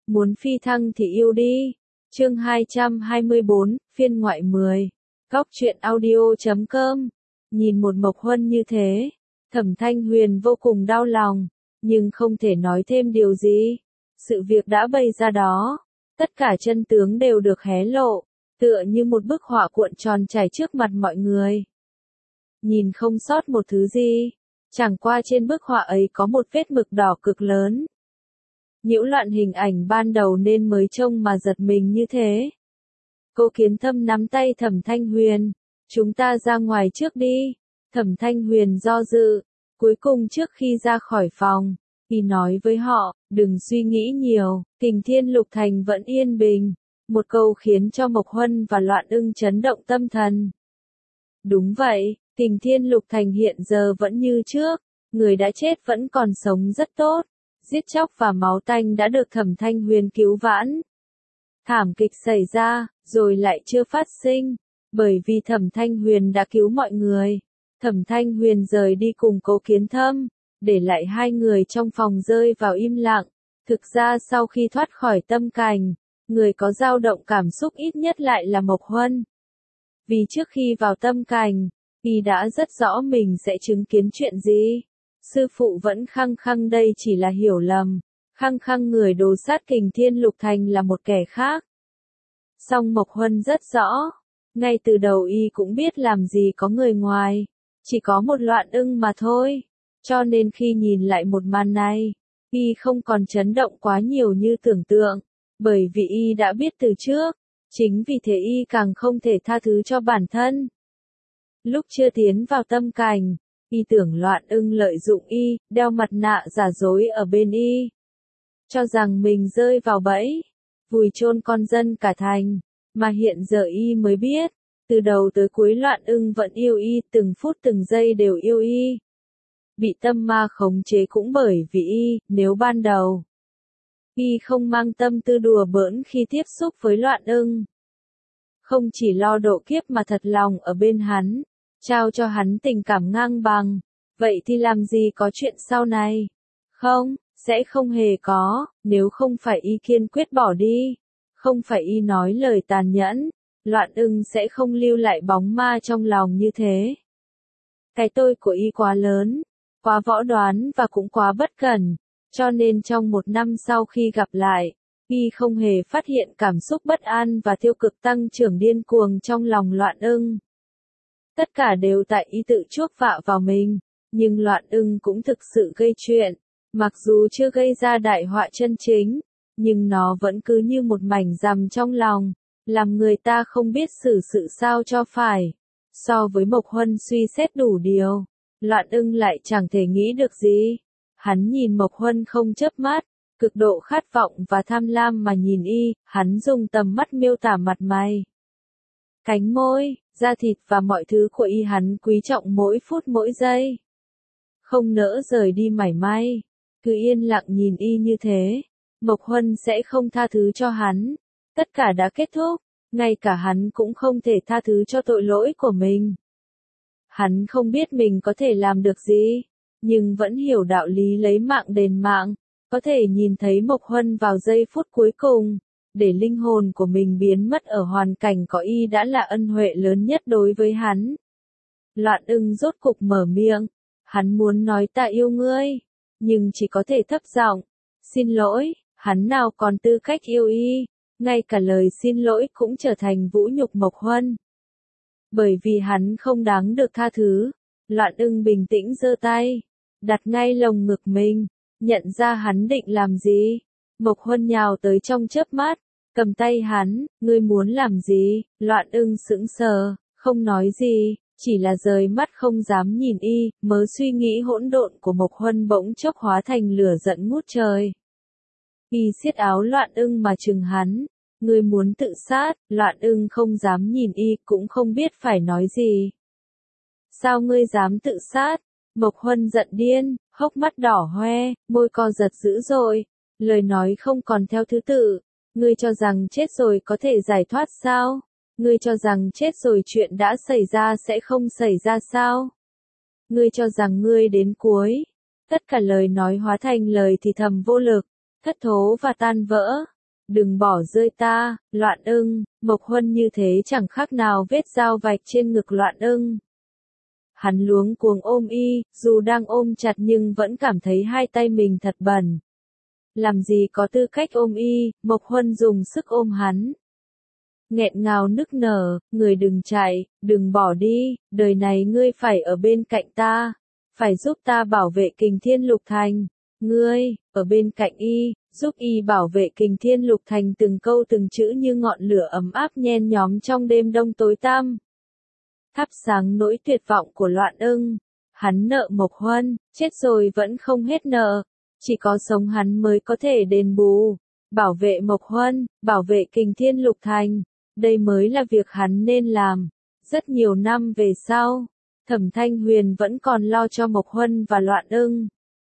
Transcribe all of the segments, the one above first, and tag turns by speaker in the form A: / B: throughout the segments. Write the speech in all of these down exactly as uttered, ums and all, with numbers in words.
A: muốn phi thăng thì yêu đi. Chương hai trăm hai mươi bốn, phiên ngoại mười. Góc truyện audio chấm com. Nhìn một Mộc Huân như thế, Thẩm Thanh Huyền vô cùng đau lòng, nhưng không thể nói thêm điều gì. Sự việc đã bày ra đó, tất cả chân tướng đều được hé lộ, tựa như một bức họa cuộn tròn trải trước mặt mọi người. Nhìn không sót một thứ gì, chẳng qua trên bức họa ấy có một vết mực đỏ cực lớn. Nhiễu loạn hình ảnh ban đầu nên mới trông mà giật mình như thế. Cô Kiến Thâm nắm tay Thẩm Thanh Huyền, chúng ta ra ngoài trước đi. Thẩm Thanh Huyền do dự, cuối cùng trước khi ra khỏi phòng, y nói với họ, đừng suy nghĩ nhiều, Kình Thiên Lục Thành vẫn yên bình. Một câu khiến cho Mộc Huân và Loạn Ưng chấn động tâm thần. Đúng vậy, Kình Thiên Lục Thành hiện giờ vẫn như trước, người đã chết vẫn còn sống rất tốt. Giết chóc và máu tanh đã được Thẩm Thanh Huyền cứu vãn. Thảm kịch xảy ra, rồi lại chưa phát sinh, bởi vì Thẩm Thanh Huyền đã cứu mọi người. Thẩm Thanh Huyền rời đi cùng Cố Kiến Thâm, để lại hai người trong phòng rơi vào im lặng. Thực ra sau khi thoát khỏi tâm cảnh, người có dao động cảm xúc ít nhất lại là Mộc Huân. Vì trước khi vào tâm cảnh, y đã rất rõ mình sẽ chứng kiến chuyện gì. Sư phụ vẫn khăng khăng đây chỉ là hiểu lầm, khăng khăng người đồ sát Kình Thiên Lục Thành là một kẻ khác. Song Mộc Huân rất rõ, ngay từ đầu y cũng biết làm gì có người ngoài, chỉ có một Loạn Ưng mà thôi. Cho nên khi nhìn lại một màn này, y không còn chấn động quá nhiều như tưởng tượng, bởi vì y đã biết từ trước, chính vì thế y càng không thể tha thứ cho bản thân. Lúc chưa tiến vào tâm cảnh, y tưởng Loạn Ưng lợi dụng y, đeo mặt nạ giả dối ở bên y, cho rằng mình rơi vào bẫy, vùi chôn con dân cả thành, mà hiện giờ y mới biết, từ đầu tới cuối Loạn Ưng vẫn yêu y, từng phút từng giây đều yêu y. Bị tâm ma khống chế cũng bởi vì y, nếu ban đầu y không mang tâm tư đùa bỡn khi tiếp xúc với Loạn Ưng, không chỉ lo độ kiếp mà thật lòng ở bên hắn, trao cho hắn tình cảm ngang bằng, vậy thì làm gì có chuyện sau này? Không, sẽ không hề có, nếu không phải y kiên quyết bỏ đi, không phải y nói lời tàn nhẫn, Loạn Ưng sẽ không lưu lại bóng ma trong lòng như thế. Cái tôi của y quá lớn, quá võ đoán và cũng quá bất cẩn, cho nên trong một năm sau khi gặp lại, y không hề phát hiện cảm xúc bất an và tiêu cực tăng trưởng điên cuồng trong lòng Loạn Ưng. Tất cả đều tại y tự chuốc vạ vào mình, nhưng Loạn Ưng cũng thực sự gây chuyện, mặc dù chưa gây ra đại họa chân chính, nhưng nó vẫn cứ như một mảnh rằm trong lòng, làm người ta không biết xử sự sao cho phải. So với Mộc Huân suy xét đủ điều, Loạn Ưng lại chẳng thể nghĩ được gì. Hắn nhìn Mộc Huân không chớp mắt, cực độ khát vọng và tham lam mà nhìn y, hắn dùng tầm mắt miêu tả mặt mày, cánh môi, da thịt và mọi thứ của y hắn quý trọng mỗi phút mỗi giây. Không nỡ rời đi mảy may, cứ yên lặng nhìn y như thế, Mộc Huân sẽ không tha thứ cho hắn. Tất cả đã kết thúc, ngay cả hắn cũng không thể tha thứ cho tội lỗi của mình. Hắn không biết mình có thể làm được gì, nhưng vẫn hiểu đạo lý lấy mạng đền mạng, có thể nhìn thấy Mộc Huân vào giây phút cuối cùng, để linh hồn của mình biến mất ở hoàn cảnh có y đã là ân huệ lớn nhất đối với hắn. Loạn Ưng rốt cục mở miệng, hắn muốn nói ta yêu ngươi, nhưng chỉ có thể thấp giọng, xin lỗi, hắn nào còn tư cách yêu y, ngay cả lời xin lỗi cũng trở thành vũ nhục Mộc Huân. Bởi vì hắn không đáng được tha thứ, Loạn Ưng bình tĩnh giơ tay, đặt ngay lồng ngực mình, nhận ra hắn định làm gì. Mộc Huân nhào tới trong chớp mắt, cầm tay hắn, ngươi muốn làm gì? Loạn Ưng sững sờ, không nói gì, chỉ là rời mắt không dám nhìn y, mớ suy nghĩ hỗn độn của Mộc Huân bỗng chốc hóa thành lửa giận ngút trời. Y siết áo Loạn Ưng mà trừng hắn, ngươi muốn tự sát? Loạn Ưng không dám nhìn y, cũng không biết phải nói gì. Sao ngươi dám tự sát? Mộc Huân giận điên, hốc mắt đỏ hoe, môi co giật dữ dội, lời nói không còn theo thứ tự. Ngươi cho rằng chết rồi có thể giải thoát sao? Ngươi cho rằng chết rồi chuyện đã xảy ra sẽ không xảy ra sao? Ngươi cho rằng ngươi đến cuối, tất cả lời nói hóa thành lời thì thầm vô lực, thất thố và tan vỡ. đừng bỏ rơi ta, Loạn Ưng. Mộc Huân như thế chẳng khác nào vết dao vạch trên ngực Loạn Ưng. Hắn luống cuống ôm y, dù đang ôm chặt nhưng vẫn cảm thấy hai tay mình thật bẩn. Làm gì có tư cách ôm y, Mộc Huân dùng sức ôm hắn. Nghẹn ngào nức nở, người đừng chạy, đừng bỏ đi, đời này ngươi phải ở bên cạnh ta, phải giúp ta bảo vệ Kình Thiên Lục Thành. Ngươi, ở bên cạnh y, giúp y bảo vệ Kình Thiên Lục Thành, từng câu từng chữ như ngọn lửa ấm áp nhen nhóm trong đêm đông tối tăm. Thắp sáng nỗi tuyệt vọng của Loạn Ưng. Hắn nợ Mộc Huân, chết rồi vẫn không hết nợ. Chỉ có sống hắn mới có thể đền bù. Bảo vệ Mộc Huân, bảo vệ Kình Thiên Lục Thành. Đây mới là việc hắn nên làm. Rất nhiều năm về sau, Thẩm Thanh Huyền vẫn còn lo cho Mộc Huân và Loạn Ưng.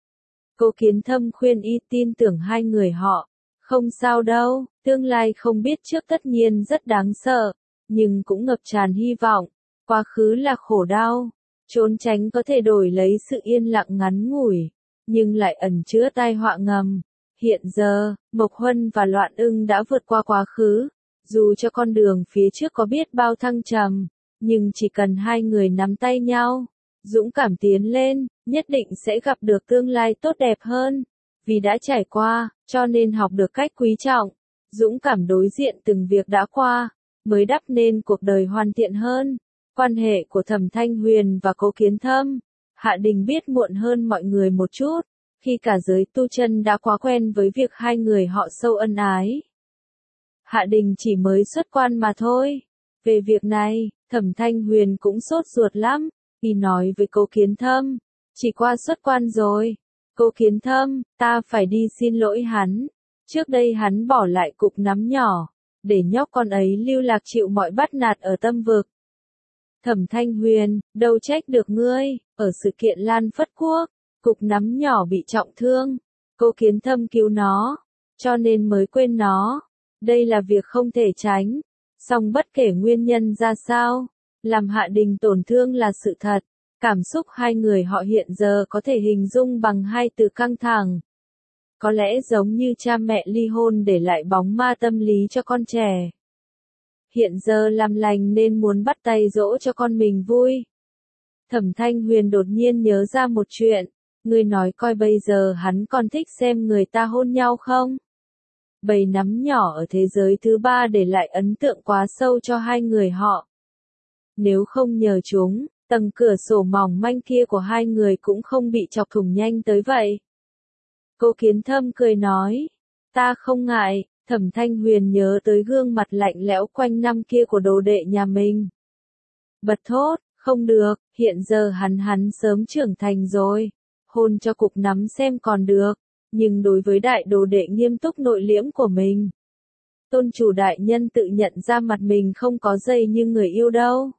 A: Cố Kiến Thâm khuyên y tin tưởng hai người họ. Không sao đâu, tương lai không biết trước tất nhiên rất đáng sợ, nhưng cũng ngập tràn hy vọng. Quá khứ là khổ đau, trốn tránh có thể đổi lấy sự yên lặng ngắn ngủi, nhưng lại ẩn chứa tai họa ngầm. Hiện giờ, Mộc Huân và Loạn Ưng đã vượt qua quá khứ, dù cho con đường phía trước có biết bao thăng trầm, nhưng chỉ cần hai người nắm tay nhau, dũng cảm tiến lên, nhất định sẽ gặp được tương lai tốt đẹp hơn. Vì đã trải qua, cho nên học được cách quý trọng, dũng cảm đối diện từng việc đã qua, mới đắp nên cuộc đời hoàn thiện hơn. Quan hệ của Thẩm Thanh Huyền và Cố Kiến Thâm, Hạ Đình biết muộn hơn mọi người một chút, khi cả giới tu chân đã quá quen với việc hai người họ sâu ân ái. Hạ Đình chỉ mới xuất quan mà thôi. Về việc này, Thẩm Thanh Huyền cũng sốt ruột lắm, y nói với Cố Kiến Thâm, chỉ qua xuất quan rồi. Cố Kiến Thâm, ta phải đi xin lỗi hắn. Trước đây hắn bỏ lại cục nắm nhỏ, để nhóc con ấy lưu lạc chịu mọi bắt nạt ở Tâm Vực. Thẩm Thanh Huyền, đâu trách được ngươi, ở sự kiện Lan Phất Quốc, cục nắm nhỏ bị trọng thương, Cố Kiến Thâm cứu nó, cho nên mới quên nó. Đây là việc không thể tránh, song bất kể nguyên nhân ra sao, làm Hạ Đình tổn thương là sự thật. Cảm xúc hai người họ hiện giờ có thể hình dung bằng hai từ căng thẳng. Có lẽ giống như cha mẹ ly hôn để lại bóng ma tâm lý cho con trẻ. Hiện giờ làm lành nên muốn bắt tay dỗ cho con mình vui. Thẩm Thanh Huyền đột nhiên nhớ ra một chuyện. Ngươi nói coi bây giờ hắn còn thích xem người ta hôn nhau không? Bầy nắm nhỏ ở thế giới thứ ba để lại ấn tượng quá sâu cho hai người họ. Nếu không nhờ chúng, tầng cửa sổ mỏng manh kia của hai người cũng không bị chọc thủng nhanh tới vậy. Cố Kiến Thâm cười nói, ta không ngại. Thẩm Thanh Huyền nhớ tới gương mặt lạnh lẽo quanh năm kia của đồ đệ nhà mình. Bật thốt, không được, hiện giờ hắn hắn sớm trưởng thành rồi. Hôn cho cục nắm xem còn được, nhưng đối với đại đồ đệ nghiêm túc nội liễm của mình. Tôn chủ đại nhân tự nhận ra mặt mình không có dây như người yêu đâu.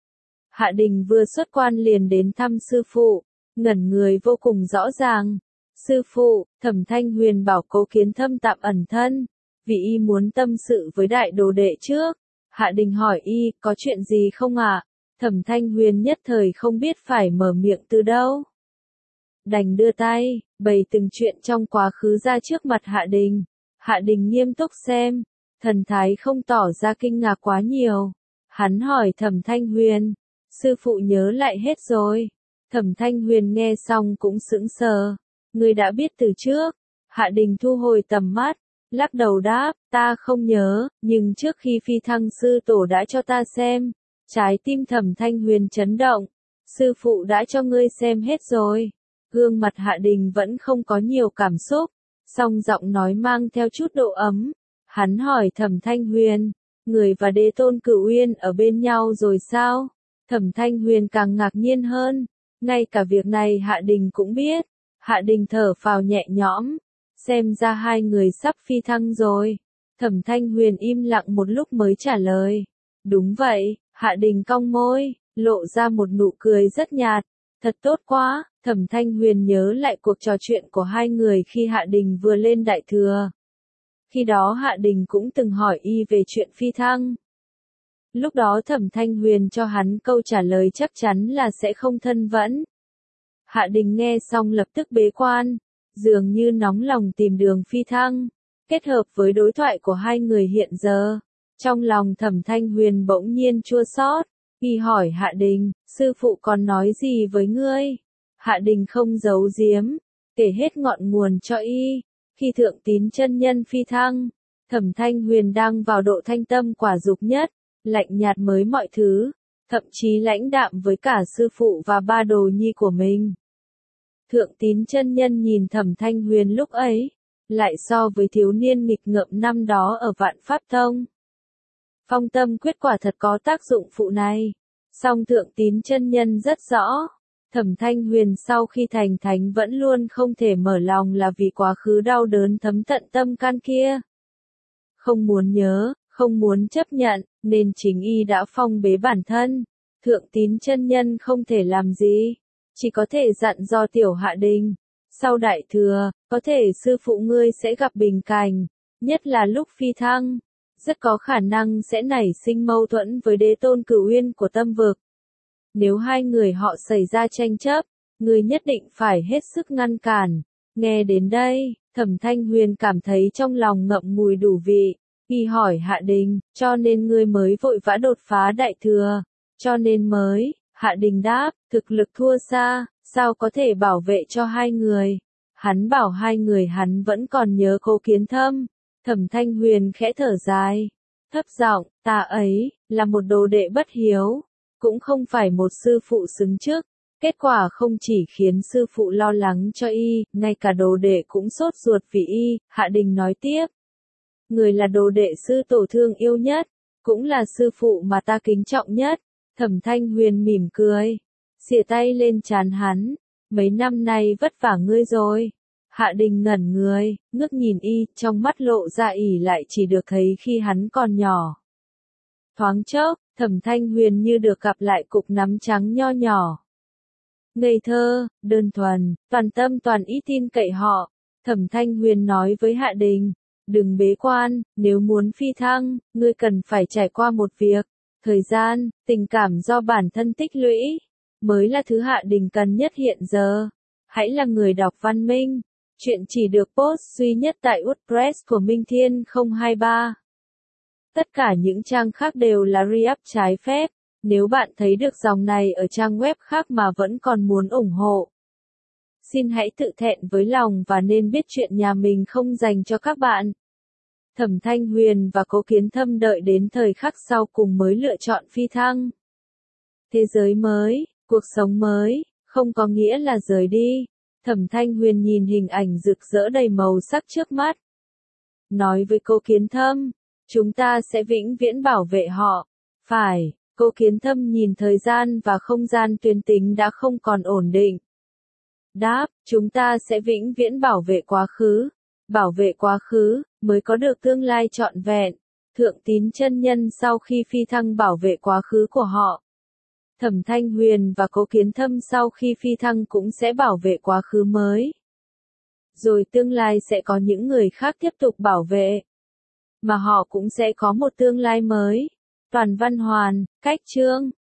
A: Hạ Đình vừa xuất quan liền đến thăm sư phụ, ngẩn người vô cùng rõ ràng. Sư phụ, Thẩm Thanh Huyền bảo Cố Kiến Thâm tạm ẩn thân, vì y muốn tâm sự với đại đồ đệ trước. Hạ Đình hỏi y, có chuyện gì không ạ? À? Thẩm Thanh Huyền nhất thời không biết phải mở miệng từ đâu. Đành đưa tay, bày từng chuyện trong quá khứ ra trước mặt Hạ Đình. Hạ Đình nghiêm túc xem, thần thái không tỏ ra kinh ngạc quá nhiều. Hắn hỏi Thẩm Thanh Huyền, sư phụ nhớ lại hết rồi. Thẩm Thanh Huyền nghe xong cũng sững sờ. Ngươi đã biết từ trước. Hạ Đình thu hồi tầm mắt, lắc đầu đáp, ta không nhớ, nhưng trước khi phi thăng sư tổ đã cho ta xem. Trái tim Thẩm Thanh Huyền chấn động. Sư phụ đã cho ngươi xem hết rồi. Gương mặt Hạ Đình vẫn không có nhiều cảm xúc, song giọng nói mang theo chút độ ấm. Hắn hỏi Thẩm Thanh Huyền, người và Đế Tôn Cửu Uyên ở bên nhau rồi sao? Thẩm Thanh Huyền càng ngạc nhiên hơn, ngay cả việc này Hạ Đình cũng biết. Hạ Đình thở phào nhẹ nhõm, xem ra hai người sắp phi thăng rồi. Thẩm Thanh Huyền im lặng một lúc mới trả lời, đúng vậy. Hạ Đình cong môi, lộ ra một nụ cười rất nhạt, thật tốt quá. Thẩm Thanh Huyền nhớ lại cuộc trò chuyện của hai người khi Hạ Đình vừa lên đại thừa. Khi đó Hạ Đình cũng từng hỏi y về chuyện phi thăng. Lúc đó Thẩm Thanh Huyền cho hắn câu trả lời chắc chắn là sẽ không thân vẫn. Hạ Đình nghe xong lập tức bế quan, dường như nóng lòng tìm đường phi thăng. kết hợp với đối thoại của hai người hiện giờ. Trong lòng Thẩm Thanh Huyền bỗng nhiên chua xót, y hỏi Hạ Đình, sư phụ còn nói gì với ngươi? Hạ Đình không giấu giếm, kể hết ngọn nguồn cho y. Khi Thượng Tín chân nhân phi thăng, Thẩm Thanh Huyền đang vào độ thanh tâm quả dục nhất, lạnh nhạt mới mọi thứ, thậm chí lãnh đạm với cả sư phụ và ba đồ nhi của mình. Thượng Tín chân nhân nhìn Thẩm Thanh Huyền lúc ấy, lại so với thiếu niên nghịch ngợm năm đó ở Vạn Pháp Tông. Phong tâm quyết quả thật có tác dụng phụ này. Song Thượng Tín chân nhân rất rõ, Thẩm Thanh Huyền sau khi thành thánh vẫn luôn không thể mở lòng là vì quá khứ đau đớn thấm tận tâm can kia. Không muốn nhớ, không muốn chấp nhận, nên chính y đã phong bế bản thân. Thượng Tín chân nhân không thể làm gì, chỉ có thể dặn dò Tiểu Hạ Đình. Sau đại thừa, có thể sư phụ ngươi sẽ gặp bình cảnh, nhất là lúc phi thăng. Rất có khả năng sẽ nảy sinh mâu thuẫn với đế tôn Cửu Uyên của Tâm Vực. Nếu hai người họ xảy ra tranh chấp, ngươi nhất định phải hết sức ngăn cản. Nghe đến đây, Thẩm Thanh Huyền cảm thấy trong lòng ngậm ngùi đủ vị. Y hỏi Hạ Đình, cho nên ngươi mới vội vã đột phá đại thừa. Cho nên mới, Hạ Đình đáp, thực lực thua xa, sao có thể bảo vệ cho hai người. Hắn bảo hai người hắn vẫn còn nhớ Cố Kiến Thâm. Thẩm Thanh Huyền khẽ thở dài, thấp giọng, ta ấy, là một đồ đệ bất hiếu, cũng không phải một sư phụ xứng chức. Kết quả không chỉ khiến sư phụ lo lắng cho y, ngay cả đồ đệ cũng sốt ruột vì y. Hạ Đình nói tiếp, người là đồ đệ sư tổ thương yêu nhất, cũng là sư phụ mà ta kính trọng nhất. Thẩm Thanh Huyền mỉm cười, xìa tay lên trán hắn, mấy năm nay vất vả ngươi rồi. Hạ Đình ngẩn người, ngước nhìn y, trong mắt lộ ra ỉ lại chỉ được thấy khi hắn còn nhỏ. Thoáng chốc, Thẩm Thanh Huyền như được gặp lại cục nắm trắng nho nhỏ. Ngây thơ, đơn thuần, toàn tâm toàn ý tin cậy họ. Thẩm Thanh Huyền nói với Hạ Đình, đừng bế quan, nếu muốn phi thăng, ngươi cần phải trải qua một việc. Thời gian, tình cảm do bản thân tích lũy, mới là thứ Hạ Đình cần nhất hiện giờ. Hãy là người đọc văn minh. Chuyện chỉ được post duy nhất tại WordPress của Minh Thiên không hai ba. Tất cả những trang khác đều là re-up trái phép. Nếu bạn thấy được dòng này ở trang web khác mà vẫn còn muốn ủng hộ, xin hãy tự thẹn với lòng và nên biết chuyện nhà mình không dành cho các bạn. Thẩm Thanh Huyền và Cố Kiến Thâm đợi đến thời khắc sau cùng mới lựa chọn phi thăng. Thế giới mới, cuộc sống mới, không có nghĩa là rời đi. Thẩm Thanh Huyền nhìn hình ảnh rực rỡ đầy màu sắc trước mắt. Nói với Cố Kiến Thâm, chúng ta sẽ vĩnh viễn bảo vệ họ. Phải, Cố Kiến Thâm nhìn thời gian và không gian tuyến tính đã không còn ổn định. Đáp, chúng ta sẽ vĩnh viễn bảo vệ quá khứ. Bảo vệ quá khứ, mới có được tương lai trọn vẹn. Thượng Tín chân nhân sau khi phi thăng bảo vệ quá khứ của họ. Thẩm Thanh Huyền và Cố Kiến Thâm sau khi phi thăng cũng sẽ bảo vệ quá khứ mới. Rồi tương lai sẽ có những người khác tiếp tục bảo vệ. Mà họ cũng sẽ có một tương lai mới. Toàn văn hoàn, cách chương.